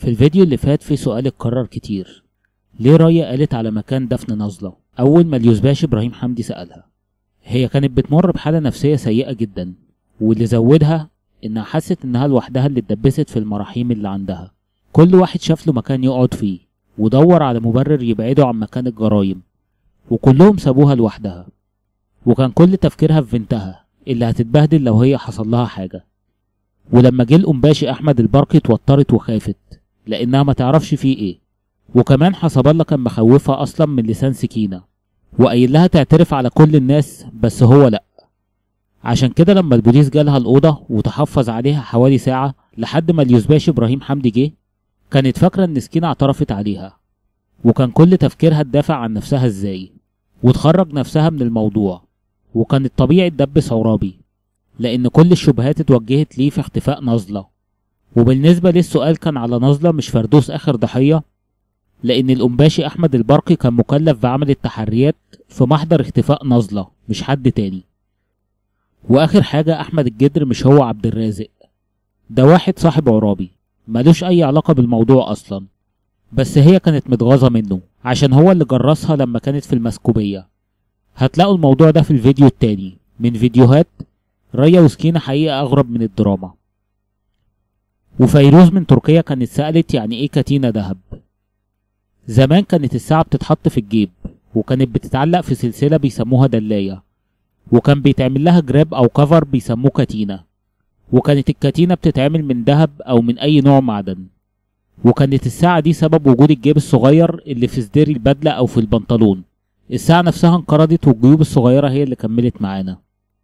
في الفيديو اللي فات في سؤال اتكرر كتير: ليه رايا قالت على مكان دفن نازلة أول ما اليوزباش إبراهيم حمدي سألها؟ هي كانت بتمر بحالة نفسية سيئة جدا، واللي زودها إنها حست إنها لوحدها اللي اتدبست في المراحيم اللي عندها. كل واحد شاف له مكان يقعد فيه ودور على مبرر يبعده عن مكان الجرايم، وكلهم سابوها لوحدها، وكان كل تفكيرها في بنتها اللي هتتبهدل لو هي حصل لها حاجة. ولما جه القنباشي أحمد البرقي اتوترت وخافت لأنها ما تعرفش فيه إيه، وكمان حسب الله كان مخوفها أصلا من لسان سكينة وقايل لها تعترف على كل الناس بس هو لأ. عشان كده لما البوليس جالها الأوضة وتحفظ عليها حوالي ساعة لحد ما اليوزباش إبراهيم حمدي جه، كانت فاكرة إن سكينة اعترفت عليها، وكان كل تفكيرها تدافع عن نفسها إزاي وتخرج نفسها من الموضوع. وكان الطبيعي تدبس عرابي لأن كل الشبهات اتوجهت ليه في اختفاء نازلة. وبالنسبة للسؤال كان على نازلة مش فردوس آخر ضحية، لأن القنباشي أحمد البرقي كان مكلف بعمل التحريات في محضر اختفاء نازلة مش حد تاني. وآخر حاجة، أحمد الجدر مش هو عبد الرازق، ده واحد صاحب عرابي ملوش أي علاقة بالموضوع أصلا، بس هي كانت متغاظة منه عشان هو اللي جرسها لما كانت في المسكوبية. هتلاقوا الموضوع ده في الفيديو التاني من فيديوهات رايا وسكينة حقيقة أغرب من الدراما. وفيروز من تركيا كانت سألت يعني إيه كتينة دهب. زمان كانت الساعة بتتحط في الجيب وكانت بتتعلق في سلسلة بيسموها دلاية، وكان بيتعمل لها جراب أو كفر بيسموه كتينة، وكانت الكتينة بتتعمل من دهب أو من أي نوع معدن. وكانت الساعة دي سبب وجود الجيب الصغير اللي في صدر البدلة أو في البنطلون. الساعة نفسها انقرضت والجيوب الصغيرة هي اللي كملت معانا.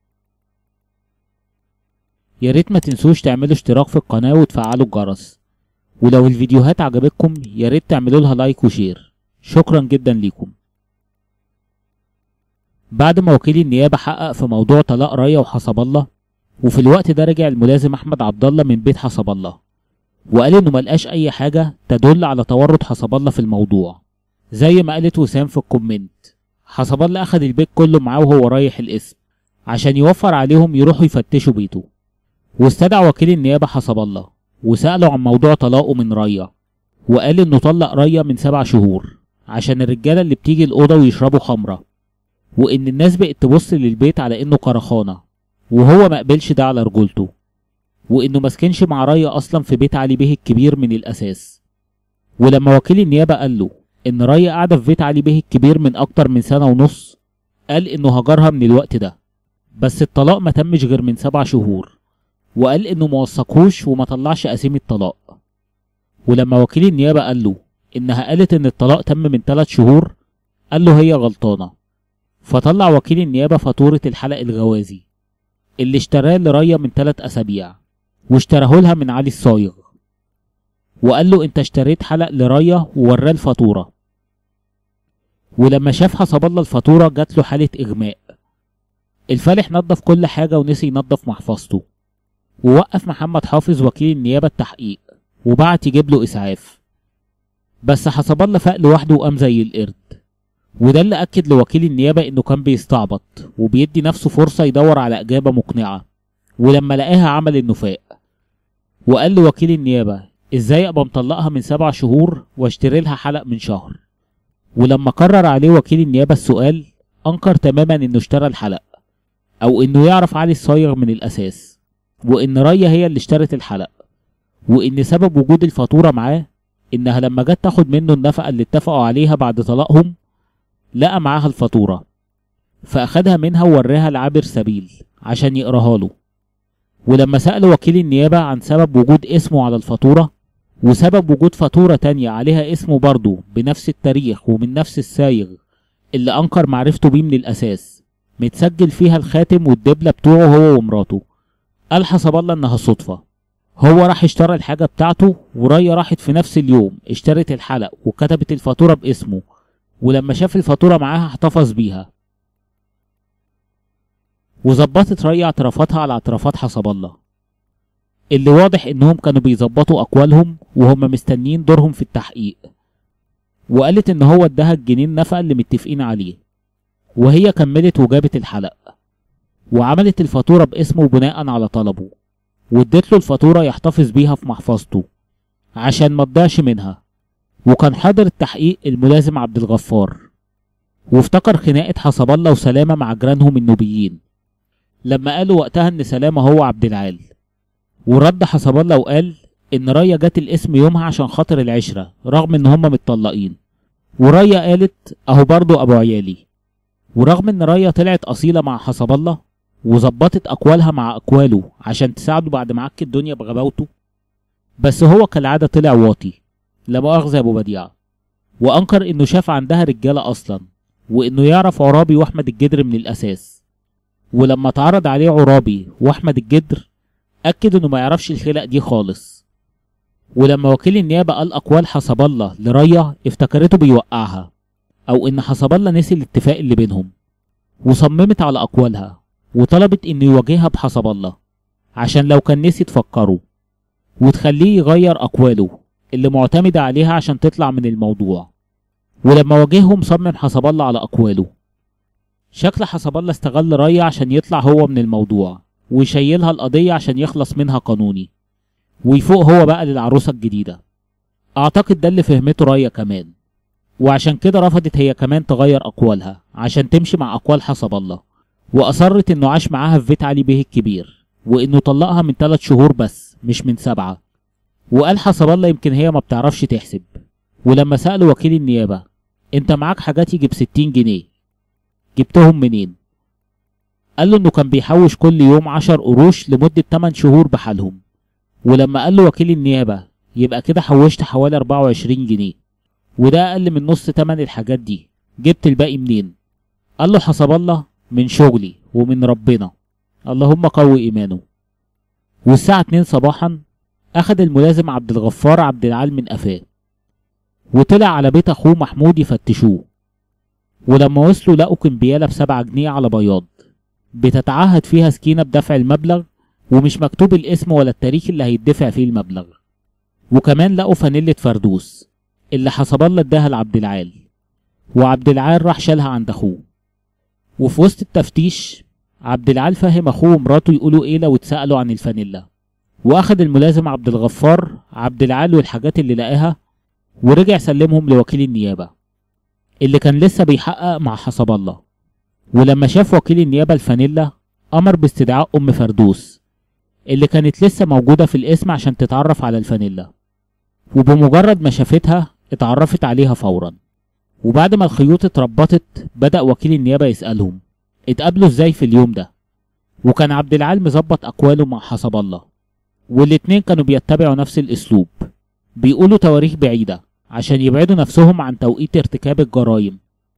يا ريت ما تنسوش تعملوا اشتراك في القناة وتفعلوا الجرس، ولو الفيديوهات عجبتكم يا ريت تعملوا لها لايك وشير. شكرا جدا ليكم. بعد ما وكيل النيابة حقق في موضوع طلاق رايا وحسب الله، وفي الوقت ده رجع الملازم أحمد عبد الله من بيت حسب الله وقال إنه ملقاش أي حاجة تدل على تورط حسب الله في الموضوع. زي ما قالت وسام في الكومنت، حسب الله أخد البيت كله معاه وهو رايح القسم عشان يوفر عليهم يروحوا يفتشوا بيته. واستدعى وكيل النيابة حسب الله وسأله عن موضوع طلاقه من رايا، وقال إنه طلق رايا من 7 شهور عشان الرجالة اللي بتيجي الأوضة ويشربوا خمرة، وإن الناس بقت تبص للبيت على إنه كرخانة، وهو مقبلش ده على رجولته، وإنه مسكنش مع رايا أصلا في بيت علي بيه الكبير من الأساس. ولما وكيل النيابة قال له إن رايا قاعدة في بيت علي بيه الكبير من أكتر من 1.5 سنة، قال إنه هجرها من الوقت ده، بس الطلاق ما تمش غير من 7 شهور، وقال إنه موثقهوش وما طلعش قسيم الطلاق. ولما وكيل النيابة قال له إنها قالت إن الطلاق تم من 3 شهور، قال له هي غلطانة. فطلع وكيل النيابة فاتورة الحلق الغوازي اللي اشتراه لرايا من 3 أسابيع، واشتراه لها من علي الصايغ، وقال له انت اشتريت حلق لرايا ووراه الفاتورة. ولما شاف حسب الله الفاتورة جات له حالة إغماء. الفالح نظف كل حاجة ونسي ينظف محفظته، ووقف محمد حافظ وكيل النيابة التحقيق وبعت يجيب له إسعاف، بس حسب الله فاق لوحده وقام زي القرد. وده اللي أكد لوكيل النيابة إنه كان بيستعبط وبيدي نفسه فرصة يدور على إجابة مقنعة، ولما لقاها عمل إنه فاق. وقال لوكيل النيابة إزاي أبقى مطلقها من 7 شهور واشتري لها حلق من شهر. ولما قرر عليه وكيل النيابة السؤال، أنكر تماما إنه اشترى الحلق أو إنه يعرف علي الصايغ من الأساس، وإن رايا هي اللي اشترت الحلق، وإن سبب وجود الفاتورة معاه إنها لما جت تاخد منه النفقة اللي اتفقوا عليها بعد طلاقهم لقى معاها الفاتورة، فأخدها منها ووراها لعابر سبيل عشان يقراها له. ولما سأل وكيل النيابة عن سبب وجود اسمه على الفاتورة وسبب وجود فاتورة تانية عليها اسمه برضه بنفس التاريخ ومن نفس السايغ اللي أنكر معرفته بيه من الأساس، متسجل فيها الخاتم والدبلة بتوعه هو ومراته، قال حسب الله إنها صدفة. هو راح اشترى الحاجة بتاعته، ورايا راحت في نفس اليوم اشترت الحلق وكتبت الفاتورة باسمه، ولما شاف الفاتورة معاها احتفظ بيها. وظبطت رايا اعترافاتها على اعترافات حسب الله، اللي واضح انهم كانوا بيظبطوا اقوالهم وهم مستنيين دورهم في التحقيق. وقالت ان هو اداها الجنين نفقة اللي متفقين عليه، وهي كملت وجابت الحلق وعملت الفاتورة باسمه بناء على طلبه، وادت له الفاتورة يحتفظ بيها في محفظته عشان ما تضيعش منها. وكان حاضر التحقيق الملازم عبد الغفار، وافتكر خناقة حسب الله وسلامة مع جيرانهم النوبيين لما قالوا وقتها ان سلامة هو عبد العال. ورد حسب الله وقال ان ريا جت الاسم يومها عشان خاطر العشرة رغم ان هما متطلقين، وريا قالت اهو برضو ابو عيالي. ورغم ان ريا طلعت اصيلة مع حسب الله وظبطت اقوالها مع اقواله عشان تساعده بعد ما عك الدنيا بغباوته، بس هو كالعادة طلع واطي لا مؤاخذة يا ابو بديعة، وانكر انه شاف عندها رجالة اصلا، وانه يعرف عرابي واحمد الجدر من الاساس. ولما اتعرض عليه عرابي واحمد الجدر اكد انه ما يعرفش الخلق دي خالص. ولما وكيل النيابة قال اقوال حسب الله لريا افتكرته بيوقعها، او ان حسب الله نسي الاتفاق اللي بينهم، وصممت على اقوالها وطلبت انه يواجهها بحسب الله عشان لو كان نسي تفكره وتخليه يغير اقواله اللي معتمدة عليها عشان تطلع من الموضوع. ولما واجههم صمم حسب الله على اقواله. شكل حسب الله استغل ريا عشان يطلع هو من الموضوع ويشيلها القضية عشان يخلص منها قانوني ويفوق هو بقى للعروسة الجديدة. اعتقد ده اللي فهمته ريا كمان، وعشان كده رفضت هي كمان تغير اقوالها عشان تمشي مع اقوال حسب الله، واصرت انه عاش معاها في بيت علي بيه الكبير، وانه طلقها من 3 شهور بس مش من 7. وقال حسب الله يمكن هي ما بتعرفش تحسب. ولما سأله وكيل النيابة انت معاك حاجات يجي ب60 جنيه جبتهم منين؟ قال له انه كان بيحوش كل يوم 10 قروش لمدة 8 شهور بحالهم. ولما قال له وكيل النيابة يبقى كده حوشت حوالي 24 جنيه، وده اقل من نص تمن الحاجات دي، جبت الباقي منين؟ قال له حسب الله من شغلي ومن ربنا، اللهم قوي ايمانه. والساعة 2 صباحا اخد الملازم عبد الغفار عبد العال من قفاه وطلع على بيت اخوه محمود يفتشوه. ولما وصلوا لقوا كمبيالة ب7 جنيه على بياض بتتعهد فيها سكينة بدفع المبلغ، ومش مكتوب الاسم ولا التاريخ اللي هيدفع فيه المبلغ. وكمان لقوا فانيلة فردوس اللي حسب الله اداها لعبد العال، وعبد العال راح شالها عند اخوه. وفي وسط التفتيش عبد العال فهم اخوه ومراته يقولوا ايه لو اتسألوا عن الفانيلا، واخد الملازم عبد الغفار عبد العال والحاجات اللي لقاها ورجع سلمهم لوكيل النيابة اللي كان لسه بيحقق مع حسب الله. ولما شاف وكيل النيابة الفانيلا امر باستدعاء ام فردوس اللي كانت لسه موجودة في القسم عشان تتعرف على الفانيلا، وبمجرد ما شافتها اتعرفت عليها فورا. وبعد ما الخيوط اتربطت بدأ وكيل النيابة يسألهم اتقابلوا ازاي في اليوم ده، وكان عبد العال مظبط اقواله مع حسب الله، والاتنين كانوا بيتبعوا نفس الاسلوب، بيقولوا تواريخ بعيدة عشان يبعدوا نفسهم عن توقيت ارتكاب الجرائم.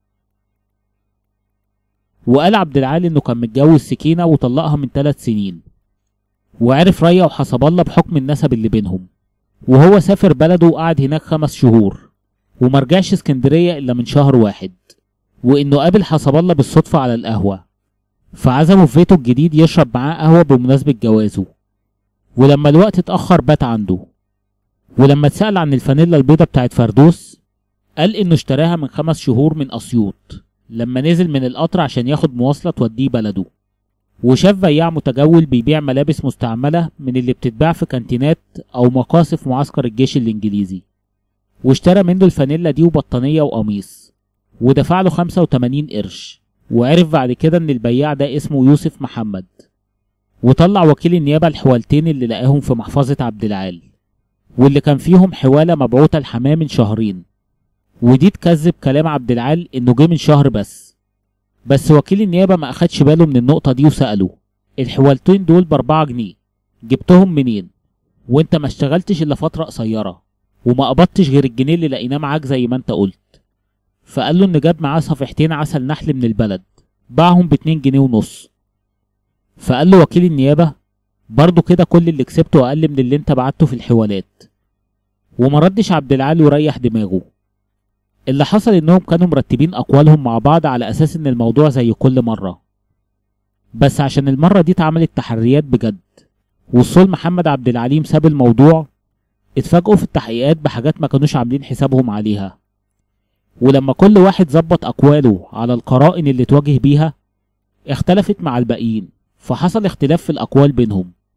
وقال عبد العال انه كان متجوز سكينة وطلقها من 3 سنين، وعرف ريا وحسب الله بحكم النسب اللي بينهم، وهو سافر بلده وقعد هناك 5 شهور ومرجعش اسكندرية الا من شهر واحد، وانه قابل حسب الله بالصدفة على القهوة فعزمه في بيته الجديد يشرب معاه قهوة بمناسبة جوازه. ولما الوقت اتأخر بات عنده. ولما اتسأل عن الفانيلا البيضة بتاعت فردوس قال انه اشتراها من 5 شهور من اسيوط لما نزل من القطر عشان ياخد مواصلة توديه بلده، وشاف بياع متجول بيبيع ملابس مستعملة من اللي بتتباع في كانتينات او مقاصف معسكر الجيش الانجليزي، واشترى منه الفانيلا دي وبطانية وقميص ودفع له 85 قرش. وعرف بعد كده ان البياع ده اسمه يوسف محمد. وطلع وكيل النيابة الحوالتين اللي لقاهم في محفظة عبد العال، واللي كان فيهم حوالة مبعوثة لحماه من 2 شهر، ودي تكذب كلام عبد العال انه جه من 1 شهر بس وكيل النيابة ما اخدش باله من النقطة دي وسأله الحوالتين دول ب4 جنيه جبتهم منين؟ وانت ما اشتغلتش الا فترة قصيرة وما قبضتش غير الجنيه اللي لقيناه معاك زي ما انت قلت. فقال له ان جاب معاه صفيحتين عسل نحل من البلد باعهم ب2 جنيه ونص. فقال له وكيل النيابة برضو كده كل اللي كسبته اقل من اللي انت بعته في الحوالات. وما ردش عبد العال وريح دماغه. اللي حصل انهم كانوا مرتبين اقوالهم مع بعض على اساس ان الموضوع زي كل مرة، بس عشان المرة دي اتعملت تحريات بجد والصول محمد عبد العليم ساب الموضوع، اتفاجئوا في التحقيقات بحاجات ما كانوش عاملين حسابهم عليها. ولما كل واحد ظبط اقواله على القرائن اللي تواجه بيها اختلفت مع الباقيين، فحصل اختلاف في الاقوال بينهم.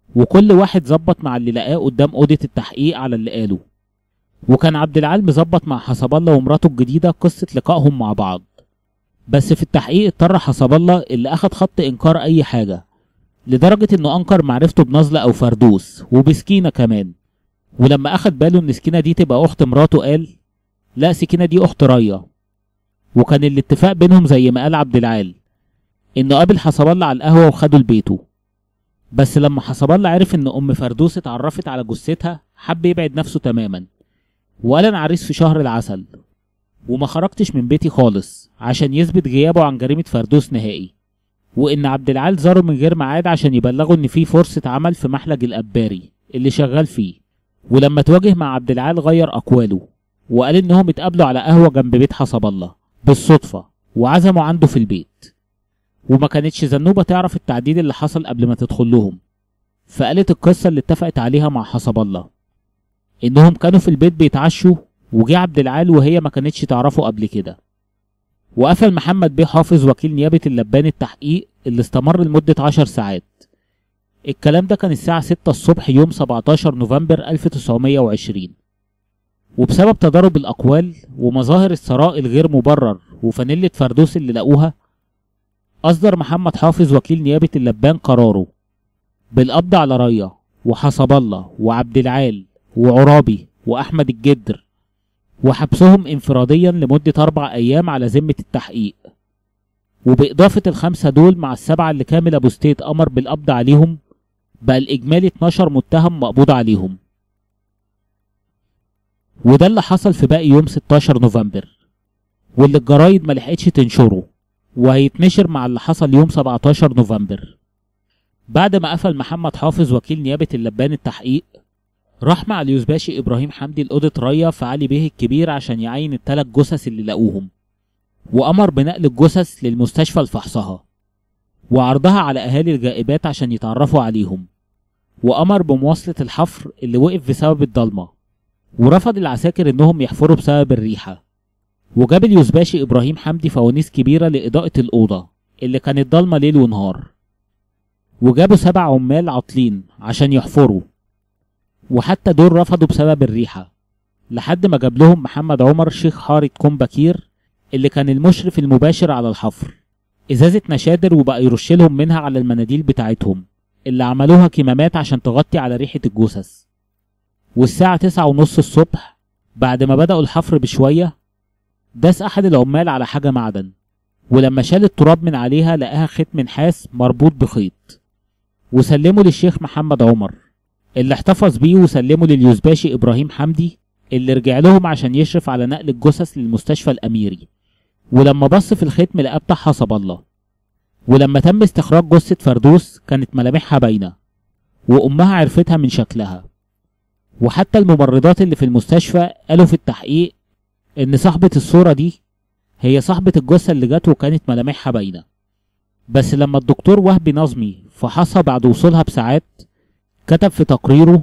وكل واحد ظبط مع اللي لقاه قدام أوضة التحقيق على اللي قاله. وكان عبد العال مظبط مع حسب الله ومراته الجديدة قصة لقائهم مع بعض. بس في التحقيق اضطر حسب الله اللي أخد خط إنكار أي حاجة، لدرجة إنه أنكر معرفته بنزلة أو فردوس وبسكينة كمان. ولما أخد باله إن سكينة دي تبقى أخت مراته قال لا، سكينة دي أخت ريا. وكان الاتفاق بينهم زي ما قال عبد العال إنه قابل حسب الله على القهوة وخده لبيته. بس لما حسب الله عرف إن أم فردوس اتعرفت على جثتها حب يبعد نفسه تماما، وقال أنا عريس في شهر العسل وما خرجتش من بيتي خالص عشان يثبت غيابه عن جريمة فردوس نهائي. وإن عبد العال زاره من غير ميعاد عشان يبلغه إن في فرصة عمل في محلج الأباري اللي شغال فيه. ولما تواجه مع عبد العال غير أقواله وقال إنهم اتقابلوا على قهوة جنب بيت حسب الله بالصدفة وعزموا عنده في البيت. وما كانتش زنوبة تعرف التعديل اللي حصل قبل ما تدخل لهم، فقالت القصة اللي اتفقت عليها مع حسب الله إنهم كانوا في البيت بيتعشوا وجه عبد العال وهي ما كانتش تعرفه قبل كده. وقفل محمد بيه حافظ وكيل نيابة اللبان التحقيق اللي استمر لمدة 10 ساعات. الكلام ده كان الساعة 6 الصبح يوم 17 نوفمبر 1920. وبسبب تضارب الأقوال ومظاهر الثراء الغير مبرر وفانيلة فردوس اللي لقوها، أصدر محمد حافظ وكيل نيابة اللبان قراره بالقبض على ريا وحسب الله وعبد العال وعرابي وأحمد الجدر، وحبسهم انفراديا لمدة 4 أيام على ذمة التحقيق. وبإضافة ال5 دول مع ال7 اللي كامل أبو ستيت أمر بالقبض عليهم، بقى الإجمالي 12 متهم مقبوض عليهم. وده اللي حصل في باقي يوم 16 نوفمبر، واللي الجرايد ملحقتش تنشره، وهيتنشر مع اللي حصل يوم 17 نوفمبر. بعد ما قفل محمد حافظ وكيل نيابة اللبان التحقيق، راح مع اليوزباشي إبراهيم حمدي لأوضة ريا في علي بيه الكبير عشان يعين ال3 جثث اللي لقوهم، وأمر بنقل الجثث للمستشفى لفحصها وعرضها على أهالي الغائبات عشان يتعرفوا عليهم، وأمر بمواصلة الحفر اللي وقف بسبب الضلمة، ورفض العساكر إنهم يحفروا بسبب الريحة. وجاب اليوزباشي إبراهيم حمدي فوانيس كبيرة لإضاءة الأوضة اللي كانت ضلمة ليل ونهار، وجابوا 7 عمال عاطلين عشان يحفروا، وحتى دول رفضوا بسبب الريحة، لحد ما جاب لهم محمد عمر شيخ حارة كومباكير اللي كان المشرف المباشر على الحفر إزازة نشادر، وبقى يرشلهم منها على المناديل بتاعتهم اللي عملوها كمامات عشان تغطي على ريحة الجثث. والساعة 9:30 الصبح بعد ما بدأوا الحفر بشوية، داس أحد العمال على حاجة معدن، ولما شال التراب من عليها لقاها ختم نحاس مربوط بخيط، وسلمه للشيخ محمد عمر اللي احتفظ بيه، وسلمه لليوزباشي إبراهيم حمدي اللي رجع لهم عشان يشرف على نقل الجثث للمستشفى الأميري. ولما بص في الختم لقاه بتاع حسب الله. ولما تم استخراج جثة فردوس كانت ملامحها باينة، وأمها عرفتها من شكلها. وحتى الممرضات اللي في المستشفى قالوا في التحقيق إن صاحبة الصورة دي هي صاحبة الجثة اللي جت وكانت ملامحها باينة. بس لما الدكتور وهبي نظمي فحصها بعد وصولها بساعات، كتب في تقريره: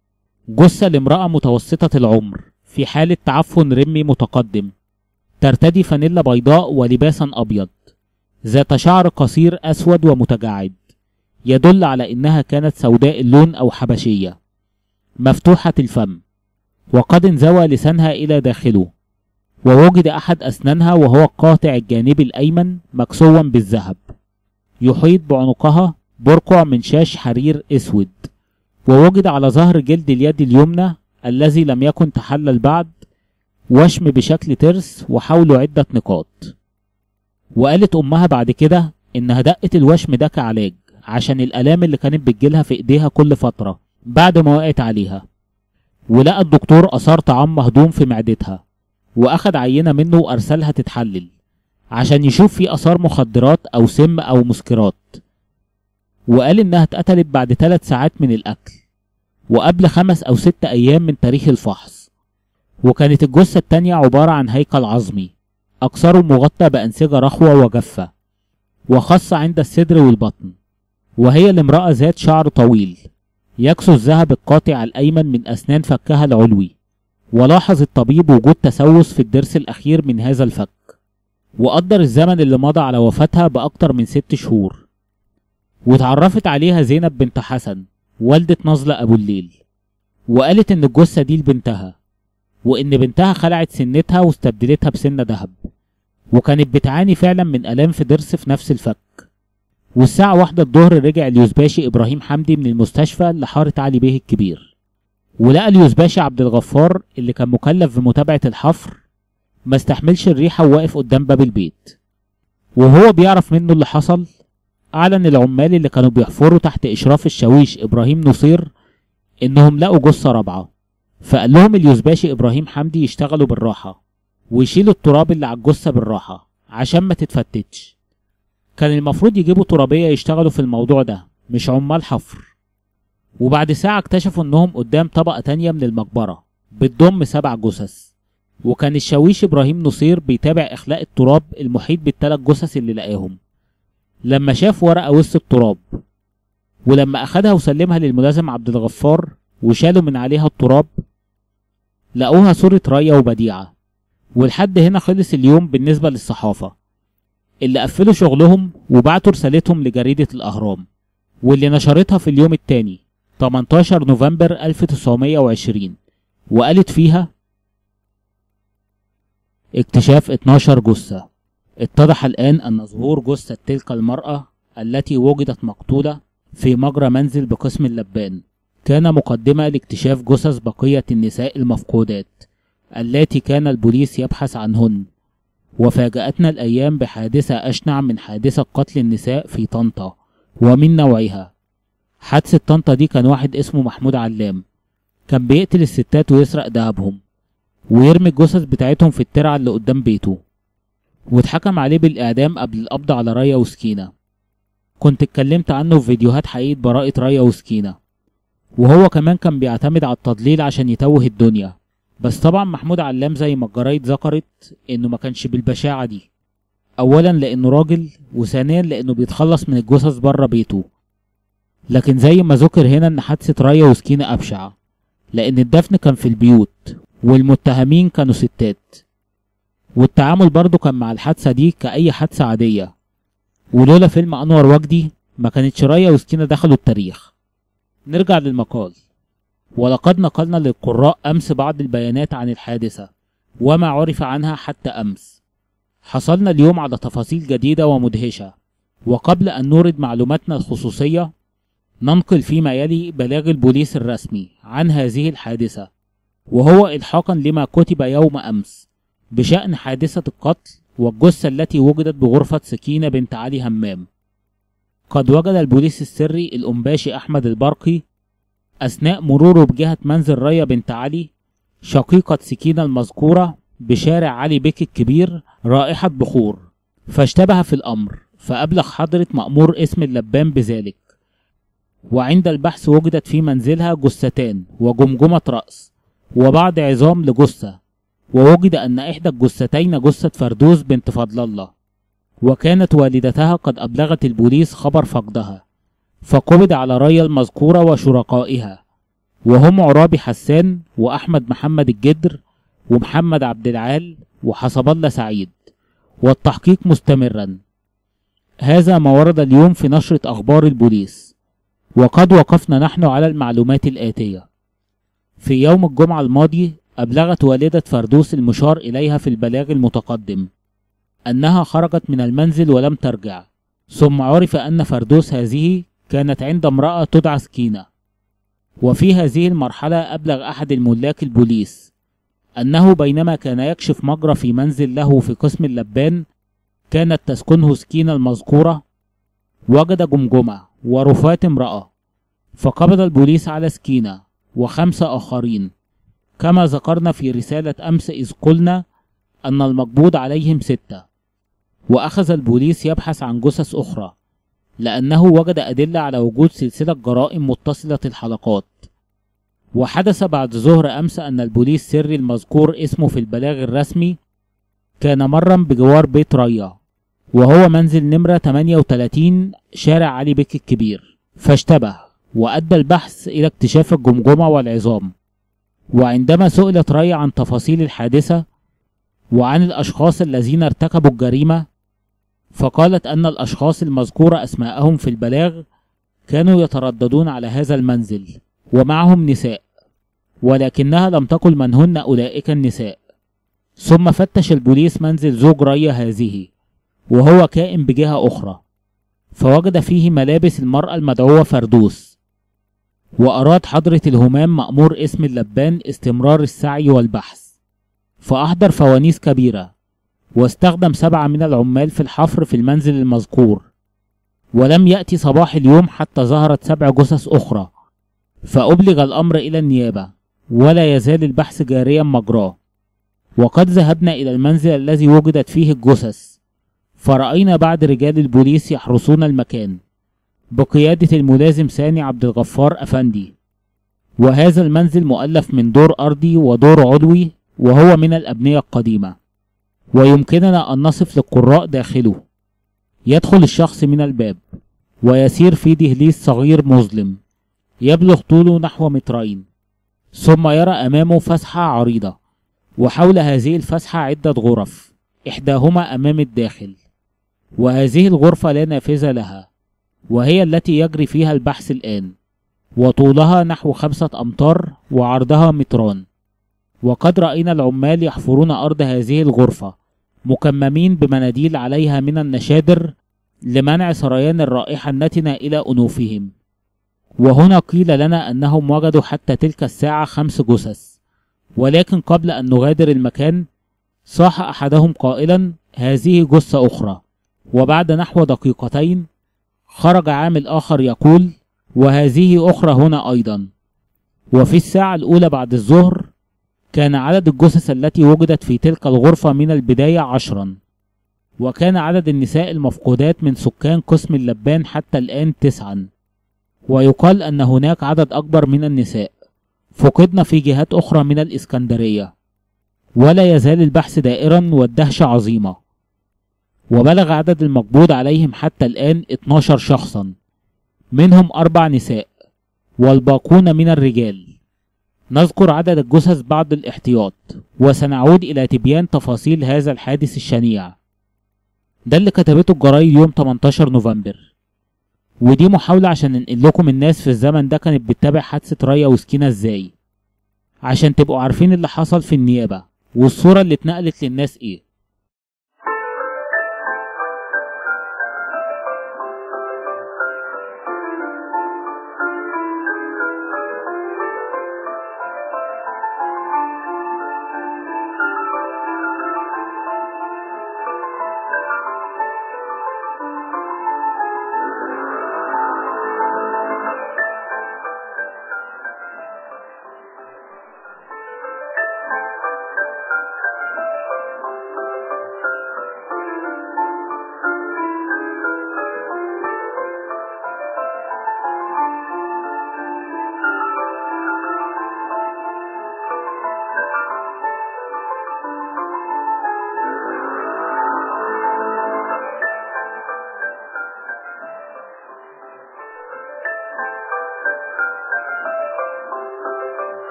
جثة لامرأة متوسطة العمر في حالة تعفن رمي متقدم، ترتدي فانيلا بيضاء ولباسا أبيض، ذات شعر قصير أسود ومتجعد يدل على إنها كانت سوداء اللون أو حبشية، مفتوحة الفم، وقد انزوى لسانها إلى داخله، ووجد أحد أسنانها وهو القاطع الجانبي الأيمن مكسوا بالذهب، يحيط بعنقها برقع من شاش حرير أسود، ووجد على ظهر جلد اليد اليمنى الذي لم يكن تحلل بعد وشم بشكل ترس وحوله عدة نقاط. وقالت أمها بعد كده إنها دقت الوشم ده كعلاج عشان الآلام اللي كانت بتجيلها في إيديها كل فترة بعد ما وقعت عليها. ولقى الدكتور آثار طعام مهضوم في معدتها، وأخد عينة منه وأرسلها تتحلل عشان يشوف في آثار مخدرات أو سم أو مسكرات. وقال إنها اتقتلت بعد 3 ساعات من الأكل، وقبل 5 أو 6 أيام من تاريخ الفحص. وكانت الجثة التانية عبارة عن هيكل عظمي أكثره مغطى بأنسجة رخوة وجافة، وخاصة عند الصدر والبطن، وهي لامرأة ذات شعر طويل يكسو الذهب القاطع الأيمن من أسنان فكها العلوي. ولاحظ الطبيب وجود تسوس في الضرس الأخير من هذا الفك، وقدر الزمن اللي مضى على وفاتها بأكتر من 6 شهور. واتعرفت عليها زينب بنت حسن والدة نظلة أبو الليل، وقالت إن الجثة دي لبنتها، وإن بنتها خلعت سنتها واستبدلتها بسنة دهب، وكانت بتعاني فعلا من آلام في ضرس في نفس الفك. والساعة 1 الظهر رجع اليوزباشي إبراهيم حمدي من المستشفى لحارة علي بيه الكبير، ولقى اليوزباشي عبد الغفار اللي كان مكلف بمتابعة الحفر ما استحملش الريحة وواقف قدام باب البيت. وهو بيعرف منه اللي حصل، أعلن العمال اللي كانوا بيحفروا تحت إشراف الشاويش إبراهيم نصير إنهم لقوا جثة رابعة، فقال لهم اليوزباشي إبراهيم حمدي يشتغلوا بالراحة ويشيلوا التراب اللي على الجثة بالراحة عشان ما تتفتتش. كان المفروض يجيبوا ترابية يشتغلوا في الموضوع ده، مش عمال حفر. وبعد ساعة اكتشفوا إنهم قدام طبقة تانية من المقبرة بتضم 7 جثث، وكان الشاويش إبراهيم نصير بيتابع إخلاء التراب المحيط بال3 جثث اللي لقاهم. لما شاف ورقة وسط التراب، ولما أخدها وسلمها للملازم عبد الغفار وشالوا من عليها التراب، لقوها صورة ريا وبديعة. ولحد هنا خلص اليوم بالنسبة للصحافة اللي قفلوا شغلهم وبعتوا رسالتهم لجريدة الأهرام، واللي نشرتها في اليوم التاني 18 نوفمبر 1920، وقالت فيها: اكتشاف 12 جثة. اتضح الآن أن ظهور جثة تلك المرأة التي وجدت مقتولة في مجرى منزل بقسم اللبان كان مقدمة لاكتشاف جثث بقية النساء المفقودات التي كان البوليس يبحث عنهن. وفاجأتنا الأيام بحادثة أشنع من حادثة قتل النساء في طنطا ومن نوعها. حادثة طنطا دي كان واحد اسمه محمود علام، كان بيقتل الستات ويسرق دهبهم ويرمي الجثث بتاعتهم في الترعة اللي قدام بيته، واتحكم عليه بالإعدام قبل القبض على ريا وسكينة. كنت اتكلمت عنه في فيديوهات حقيقة براءة ريا وسكينة، وهو كمان كان بيعتمد على التضليل عشان يتوه الدنيا. بس طبعا محمود علام زي ما الجرايد ذكرت انه ما كانش بالبشاعة دي، اولا لانه راجل، وثانيا لانه بيتخلص من الجثث بره بيته. لكن زي ما ذكر هنا ان حادثة ريا وسكينة ابشع، لان الدفن كان في البيوت والمتهمين كانوا ستات، والتعامل برضو كان مع الحادثة دي كأي حادثة عادية. ولولا فيلم أنور وجدي ما كانتش ريا وسكينة دخلوا التاريخ. نرجع للمقال. ولقد نقلنا للقراء أمس بعض البيانات عن الحادثة وما عرف عنها حتى أمس. حصلنا اليوم على تفاصيل جديدة ومدهشة، وقبل أن نورد معلوماتنا الخصوصية ننقل فيما يلي بلاغ البوليس الرسمي عن هذه الحادثة، وهو إلحاقا لما كتب يوم أمس بشأن حادثة القتل والجثة التي وجدت بغرفة سكينة بنت علي همام. قد وجد البوليس السري الأنباشي أحمد البرقي أثناء مروره بجهة منزل ريا بنت علي شقيقة سكينة المذكورة بشارع علي بيك الكبير رائحة بخور، فاشتبه في الأمر فأبلغ حضرة مأمور اسم اللبان بذلك. وعند البحث وجدت في منزلها جثتان وجمجمة رأس وبعض عظام لجثة، ووجد أن إحدى الجثتين جثة فردوس بنت فضل الله، وكانت والدتها قد أبلغت البوليس خبر فقدها، فقبض على ريا المذكورة وشركائها وهم عرابي حسان وأحمد محمد الجدر ومحمد عبد العال وحسب الله سعيد، والتحقيق مستمرا. هذا ما ورد اليوم في نشرة أخبار البوليس. وقد وقفنا نحن على المعلومات الآتية. في يوم الجمعة الماضي أبلغت والدة فردوس المشار إليها في البلاغ المتقدم أنها خرجت من المنزل ولم ترجع، ثم عرف أن فردوس هذه كانت عند امرأة تدعى سكينة. وفي هذه المرحلة أبلغ أحد الملاك البوليس أنه بينما كان يكشف مجرى في منزل له في قسم اللبان كانت تسكنه سكينة المذكورة، وجد جمجمة ورفات امرأة، فقبض البوليس على سكينة و5 آخرين كما ذكرنا في رسالة أمس، إذ قلنا أن المقبوض عليهم 6. وأخذ البوليس يبحث عن جثث أخرى لأنه وجد أدلة على وجود سلسلة جرائم متصلة الحلقات. وحدث بعد ظهر أمس أن البوليس سري المذكور اسمه في البلاغ الرسمي كان مرا بجوار بيت ريا، وهو منزل نمرة 38 شارع علي بيك الكبير، فاشتبه وأدى البحث إلى اكتشاف الجمجمة والعظام. وعندما سئلت ريا عن تفاصيل الحادثة وعن الأشخاص الذين ارتكبوا الجريمة، فقالت أن الأشخاص المذكورة أسماءهم في البلاغ كانوا يترددون على هذا المنزل ومعهم نساء، ولكنها لم تقل من هن أولئك النساء. ثم فتش البوليس منزل زوج ريا هذه وهو كائن بجهة أخرى، فوجد فيه ملابس المرأة المدعوة فردوس. وأراد حضرة الهمام مأمور اسم اللبان استمرار السعي والبحث، فأحضر فوانيس كبيرة واستخدم 7 من العمال في الحفر في المنزل المذكور. ولم يأتي صباح اليوم حتى ظهرت 7 جثث أخرى، فأبلغ الأمر إلى النيابة، ولا يزال البحث جاريا مجراه. وقد ذهبنا إلى المنزل الذي وجدت فيه الجثث، فرأينا بعض رجال البوليس يحرسون المكان بقيادة الملازم ساني عبد الغفار أفندي. وهذا المنزل مؤلف من دور أرضي ودور علوي، وهو من الأبنية القديمة، ويمكننا أن نصف للقراء داخله. يدخل الشخص من الباب ويسير في دهليز صغير مظلم يبلغ طوله نحو 2 متر، ثم يرى أمامه فسحة عريضة، وحول هذه الفسحة عدة غرف، إحداهما أمام الداخل، وهذه الغرفة لا نافذة لها، وهي التي يجري فيها البحث الآن، وطولها نحو 5 أمتار وعرضها 2 متر. وقد رأينا العمال يحفرون أرض هذه الغرفة مكممين بمناديل عليها من النشادر لمنع سريان الرائحة النتنة إلى أنوفهم. وهنا قيل لنا أنهم وجدوا حتى تلك الساعة 5 جثث، ولكن قبل أن نغادر المكان صاح أحدهم قائلا: هذه جثة أخرى. وبعد نحو 2 دقيقتين خرج عامل آخر يقول: وهذه أخرى هنا أيضا. وفي الساعة الأولى بعد الظهر كان عدد الجثث التي وجدت في تلك الغرفة من البداية 10، وكان عدد النساء المفقودات من سكان قسم اللبان حتى الآن 9، ويقال أن هناك عدد أكبر من النساء فقدن في جهات أخرى من الإسكندرية. ولا يزال البحث دائرا والدهشة عظيمة، وبلغ عدد المقبوض عليهم حتى الآن 12 شخصا، منهم 4 نساء والباقون من الرجال. نذكر عدد الجثث بعد الاحتياط، وسنعود إلى تبيان تفاصيل هذا الحادث الشنيع. ده اللي كتبته الجرايد يوم 18 نوفمبر، ودي محاولة عشان ننقل لكم الناس في الزمن ده كانت بتتابع حادثة ريا وسكينة ازاي، عشان تبقوا عارفين اللي حصل في النيابة والصورة اللي اتنقلت للناس ايه.